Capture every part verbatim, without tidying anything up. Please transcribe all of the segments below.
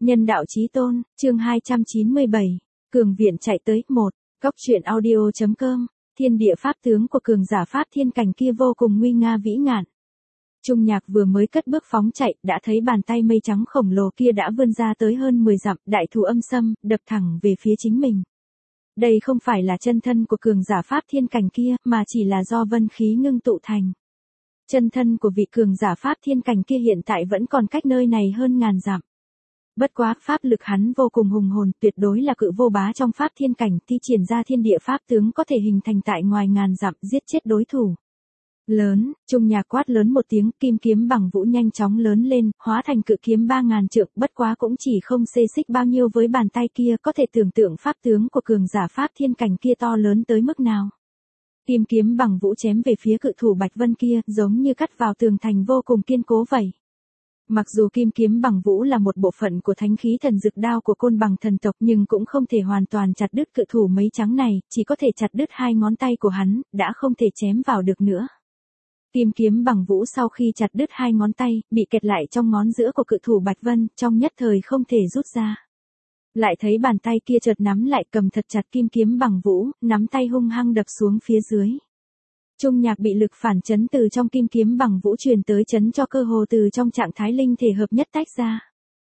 Nhân đạo chí tôn, chương hai trăm chín mươi bảy. Cường viện chạy tới, một. Cốc truyện audio.com. Thiên địa pháp tướng của cường giả pháp thiên cảnh kia vô cùng nguy nga vĩ ngạn. Trung Nhạc vừa mới cất bước phóng chạy, đã thấy bàn tay mây trắng khổng lồ kia đã vươn ra tới hơn mười dặm, đại thủ âm sâm, đập thẳng về phía chính mình. Đây không phải là chân thân của cường giả pháp thiên cảnh kia, mà chỉ là do vân khí ngưng tụ thành. Chân thân của vị cường giả pháp thiên cảnh kia hiện tại vẫn còn cách nơi này hơn ngàn dặm. Bất quá, pháp lực hắn vô cùng hùng hồn, tuyệt đối là cự vô bá trong pháp thiên cảnh, thi triển ra thiên địa pháp tướng có thể hình thành tại ngoài ngàn dặm, giết chết đối thủ. Lớn, Trung Nhạc quát lớn một tiếng, kim kiếm bằng vũ nhanh chóng lớn lên, hóa thành cự kiếm ba ngàn trượng, bất quá cũng chỉ không xê xích bao nhiêu với bàn tay kia, có thể tưởng tượng pháp tướng của cường giả pháp thiên cảnh kia to lớn tới mức nào. Kim kiếm bằng vũ chém về phía cự thủ Bạch Vân kia, giống như cắt vào tường thành vô cùng kiên cố vậy. Mặc dù kim kiếm bằng vũ là một bộ phận của thánh khí thần dực đao của côn bằng thần tộc, nhưng cũng không thể hoàn toàn chặt đứt cự thủ mấy trắng này, chỉ có thể chặt đứt hai ngón tay của hắn, đã không thể chém vào được nữa. Kim kiếm bằng vũ sau khi chặt đứt hai ngón tay, bị kẹt lại trong ngón giữa của cự thủ Bạch Vân, trong nhất thời không thể rút ra. Lại thấy bàn tay kia chợt nắm lại cầm thật chặt kim kiếm bằng vũ, nắm tay hung hăng đập xuống phía dưới. Trung Nhạc bị lực phản chấn từ trong kim kiếm bằng vũ truyền tới chấn cho cơ hồ từ trong trạng thái linh thể hợp nhất tách ra.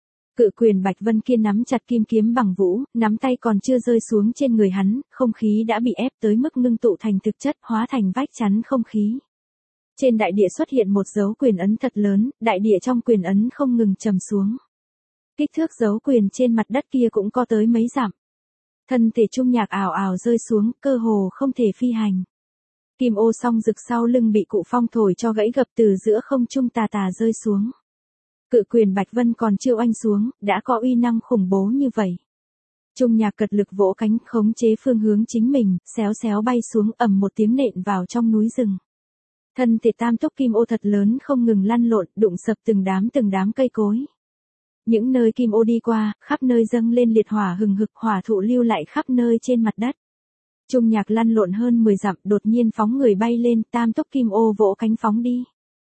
Cự quyền Bạch Vân kia nắm chặt kim kiếm bằng vũ, nắm tay còn chưa rơi xuống trên người hắn, không khí đã bị ép tới mức ngưng tụ thành thực chất, hóa thành vách chắn không khí. Trên đại địa xuất hiện một dấu quyền ấn thật lớn, đại địa trong quyền ấn không ngừng trầm xuống. Kích thước dấu quyền trên mặt đất kia cũng có tới mấy dặm. Thân thể Trung Nhạc ảo ảo rơi xuống, cơ hồ không thể phi hành. Kim ô song rực sau lưng bị cụ phong thổi cho gãy gập từ giữa không trung tà tà rơi xuống. Cự quyền Bạch Vân còn chưa oanh xuống, đã có uy năng khủng bố như vậy. Trung Nhạc cật lực vỗ cánh, khống chế phương hướng chính mình, xéo xéo bay xuống, ầm một tiếng nện vào trong núi rừng. Thân thể tam túc kim ô thật lớn không ngừng lăn lộn, đụng sập từng đám từng đám cây cối. Những nơi kim ô đi qua, khắp nơi dâng lên liệt hỏa hừng hực, hỏa thụ lưu lại khắp nơi trên mặt đất. Trung Nhạc lăn lộn hơn mười dặm, đột nhiên phóng người bay lên, tam túc kim ô vỗ cánh phóng đi.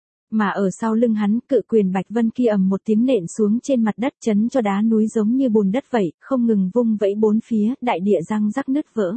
Mà ở sau lưng hắn, cự quyền Bạch Vân kia ầm một tiếng nện xuống trên mặt đất, chấn cho đá núi giống như bùn đất vậy, không ngừng vung vẫy bốn phía, đại địa răng rắc nứt vỡ.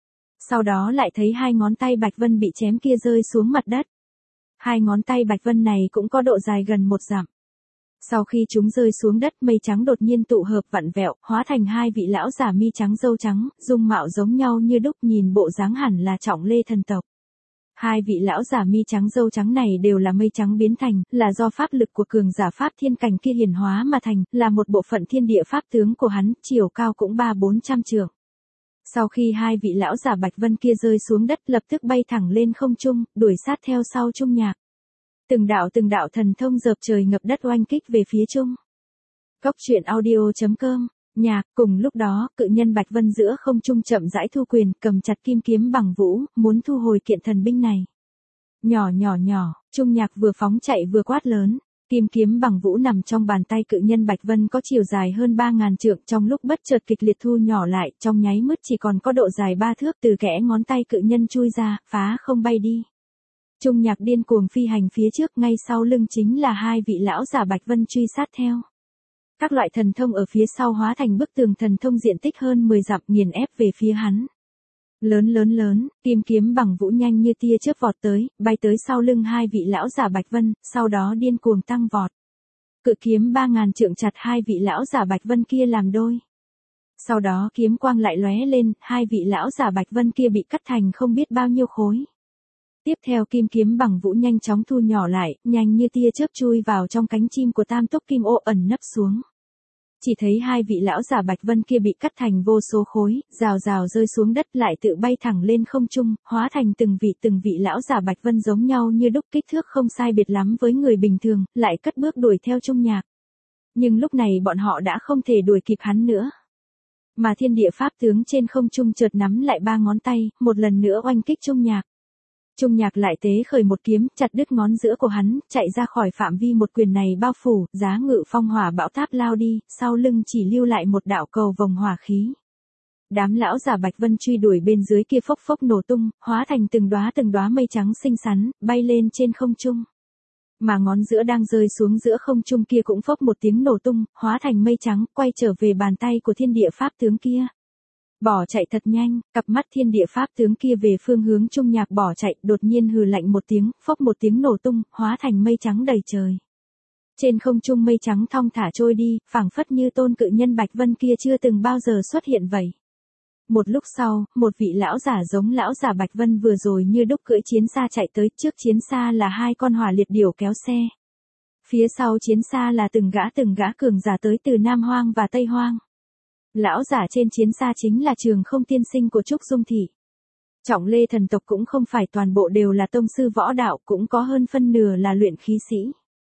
Sau đó lại thấy hai ngón tay Bạch Vân bị chém kia rơi xuống mặt đất. Hai ngón tay Bạch Vân này cũng có độ dài gần một dặm. Sau khi chúng rơi xuống đất, mây trắng đột nhiên tụ hợp vặn vẹo, hóa thành hai vị lão giả mi trắng râu trắng, dung mạo giống nhau như đúc, nhìn bộ dáng hẳn là Trọng Lê thần tộc. Hai vị lão giả mi trắng râu trắng này đều là mây trắng biến thành, là do pháp lực của cường giả pháp thiên cảnh kia hiển hóa mà thành, là một bộ phận thiên địa pháp tướng của hắn, chiều cao cũng ba bốn trăm trượng. Sau khi hai vị lão giả Bạch Vân kia rơi xuống đất, lập tức bay thẳng lên không trung, đuổi sát theo sau Trung Nhạc. Từng đạo từng đạo thần thông dợp trời ngập đất oanh kích về phía Trung. Cốc truyện audio.com. Nhạc, cùng lúc đó, cự nhân Bạch Vân giữa không trung chậm rãi thu quyền, cầm chặt kim kiếm bằng vũ, muốn thu hồi kiện thần binh này. Nhỏ nhỏ nhỏ, Trung Nhạc vừa phóng chạy vừa quát lớn. Kim kiếm bằng vũ nằm trong bàn tay cự nhân Bạch Vân có chiều dài hơn ba ngàn trượng, trong lúc bất chợt kịch liệt thu nhỏ lại, trong nháy mắt chỉ còn có độ dài ba thước, từ kẽ ngón tay cự nhân chui ra, phá không bay đi. Trung Nhạc điên cuồng phi hành phía trước, ngay sau lưng chính là hai vị lão giả Bạch Vân truy sát theo. Các loại thần thông ở phía sau hóa thành bức tường thần thông diện tích hơn mười dặm, nghiền ép về phía hắn. Lớn lớn lớn, kim kiếm bằng vũ nhanh như tia chớp vọt tới, bay tới sau lưng hai vị lão giả Bạch Vân, sau đó điên cuồng tăng vọt. Cự kiếm ba ngàn trượng chặt hai vị lão giả Bạch Vân kia làm đôi. Sau đó kiếm quang lại lóe lên, hai vị lão giả Bạch Vân kia bị cắt thành không biết bao nhiêu khối. Tiếp theo kim kiếm bằng vũ nhanh chóng thu nhỏ lại, nhanh như tia chớp chui vào trong cánh chim của tam túc kim ô ẩn nấp xuống. Chỉ thấy hai vị lão giả Bạch Vân kia bị cắt thành vô số khối, rào rào rơi xuống đất, lại tự bay thẳng lên không trung, hóa thành từng vị từng vị lão giả Bạch Vân giống nhau như đúc, kích thước không sai biệt lắm với người bình thường, lại cất bước đuổi theo Trung Nhạc. Nhưng lúc này bọn họ đã không thể đuổi kịp hắn nữa. Mà thiên địa pháp tướng trên không trung chợt nắm lại ba ngón tay, một lần nữa oanh kích Trung Nhạc. Trung Nhạc lại tế khởi một kiếm, chặt đứt ngón giữa của hắn, chạy ra khỏi phạm vi một quyền này bao phủ, giá ngự phong hỏa bão táp lao đi, sau lưng chỉ lưu lại một đạo cầu vòng hỏa khí. Đám lão giả Bạch Vân truy đuổi bên dưới kia phốc phốc nổ tung, hóa thành từng đóa từng đóa mây trắng xinh xắn, bay lên trên không trung. Mà ngón giữa đang rơi xuống giữa không trung kia cũng phốc một tiếng nổ tung, hóa thành mây trắng, quay trở về bàn tay của thiên địa pháp tướng kia. Bỏ chạy thật nhanh, cặp mắt thiên địa pháp tướng kia về phương hướng Trung Nhạc bỏ chạy, đột nhiên hừ lạnh một tiếng, phốc một tiếng nổ tung, hóa thành mây trắng đầy trời. Trên không trung mây trắng thong thả trôi đi, phảng phất như tôn cự nhân Bạch Vân kia chưa từng bao giờ xuất hiện vậy. Một lúc sau, một vị lão giả giống lão giả Bạch Vân vừa rồi như đúc cưỡi chiến xa chạy tới, trước chiến xa là hai con hỏa liệt điểu kéo xe. Phía sau chiến xa là từng gã từng gã cường giả tới từ Nam Hoang và Tây Hoang. Lão giả trên chiến xa chính là Trường Không tiên sinh của Trúc Dung Thị. Trọng Lê thần tộc cũng không phải toàn bộ đều là tông sư võ đạo, cũng có hơn phân nửa là luyện khí sĩ.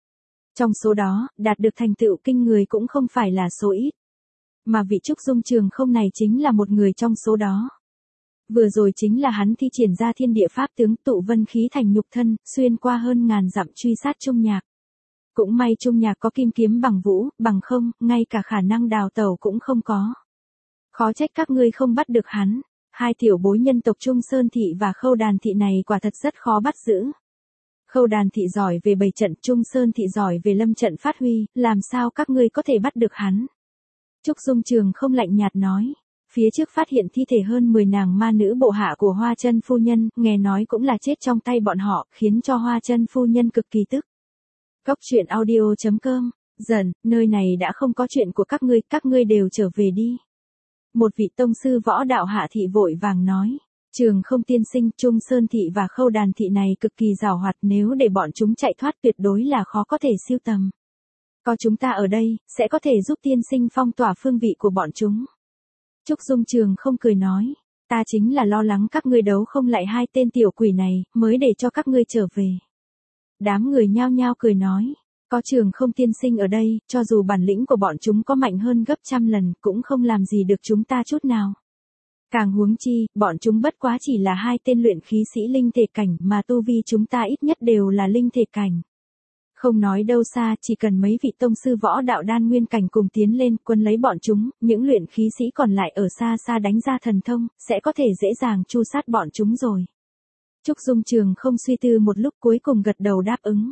Trong số đó, đạt được thành tựu kinh người cũng không phải là số ít. Mà vị Trúc Dung Trường Không này chính là một người trong số đó. Vừa rồi chính là hắn thi triển ra thiên địa pháp tướng tụ vân khí thành nhục thân, xuyên qua hơn ngàn dặm truy sát Trung Nhạc. Cũng may Trung Nhạc có kim kiếm bằng vũ, bằng không, ngay cả khả năng đào tẩu cũng không có. Khó trách các ngươi không bắt được hắn. Hai tiểu bối nhân tộc Trung Sơn Thị và Khâu Đàn Thị này quả thật rất khó bắt giữ. Khâu Đàn Thị giỏi về bày trận, Trung Sơn Thị giỏi về lâm trận phát huy, làm sao các ngươi có thể bắt được hắn? Trúc Dung Trường Không lạnh nhạt nói. Phía trước phát hiện thi thể hơn mười nàng ma nữ bộ hạ của Hoa Chân phu nhân, nghe nói cũng là chết trong tay bọn họ, khiến cho Hoa Chân phu nhân cực kỳ tức. Cốc truyện audio chấm com, dần, nơi này đã không có chuyện của các ngươi, các ngươi đều trở về đi. Một vị tông sư võ đạo hạ thị vội vàng nói. Trường Không tiên sinh, Trung Sơn Thị và Khâu Đàn Thị này cực kỳ giàu hoạt, nếu để bọn chúng chạy thoát tuyệt đối là khó có thể siêu tầm. Có chúng ta ở đây, sẽ có thể giúp tiên sinh phong tỏa phương vị của bọn chúng. Trúc Dung Trường Không cười nói, ta chính là lo lắng các ngươi đấu không lại hai tên tiểu quỷ này, mới để cho các ngươi trở về. Đám người nhao nhao cười nói, có Trường Không tiên sinh ở đây, cho dù bản lĩnh của bọn chúng có mạnh hơn gấp trăm lần, cũng không làm gì được chúng ta chút nào. Càng huống chi, bọn chúng bất quá chỉ là hai tên luyện khí sĩ linh thể cảnh, mà tu vi chúng ta ít nhất đều là linh thể cảnh. Không nói đâu xa, chỉ cần mấy vị tông sư võ đạo đan nguyên cảnh cùng tiến lên, quân lấy bọn chúng, những luyện khí sĩ còn lại ở xa xa đánh ra thần thông, sẽ có thể dễ dàng tru sát bọn chúng rồi. Trúc Dung Trường Không suy tư một lúc cuối cùng gật đầu đáp ứng.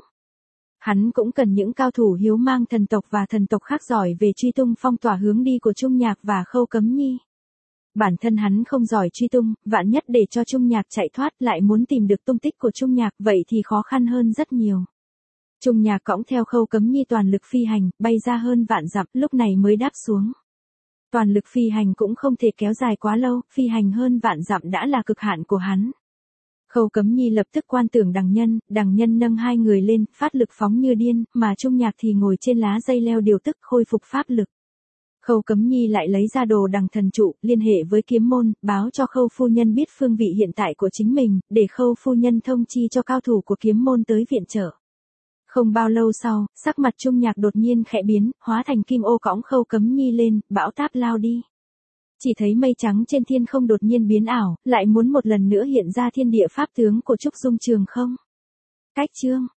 Hắn cũng cần những cao thủ hiếu mang thần tộc và thần tộc khác giỏi về truy tung phong tỏa hướng đi của Trung Nhạc và Khâu Cấm Nhi. Bản thân hắn không giỏi truy tung, vạn nhất để cho Trung Nhạc chạy thoát lại muốn tìm được tung tích của Trung Nhạc, vậy thì khó khăn hơn rất nhiều. Trung Nhạc cõng theo Khâu Cấm Nhi toàn lực phi hành, bay ra hơn vạn dặm, lúc này mới đáp xuống. Toàn lực phi hành cũng không thể kéo dài quá lâu, phi hành hơn vạn dặm đã là cực hạn của hắn. Khâu Cấm Nhi lập tức quan tưởng Đằng Nhân, Đằng Nhân nâng hai người lên, phát lực phóng như điên, mà Trung Nhạc thì ngồi trên lá dây leo điều tức khôi phục pháp lực. Khâu Cấm Nhi lại lấy ra đồ đằng thần trụ, liên hệ với kiếm môn, báo cho Khâu phu nhân biết phương vị hiện tại của chính mình, để Khâu phu nhân thông chi cho cao thủ của kiếm môn tới viện trợ. Không bao lâu sau, sắc mặt Trung Nhạc đột nhiên khẽ biến, hóa thành kim ô cõng Khâu Cấm Nhi lên, bão táp lao đi. Chỉ thấy mây trắng trên thiên không đột nhiên biến ảo, lại muốn một lần nữa hiện ra thiên địa pháp tướng của Trúc Dung Trường Không. Cách chương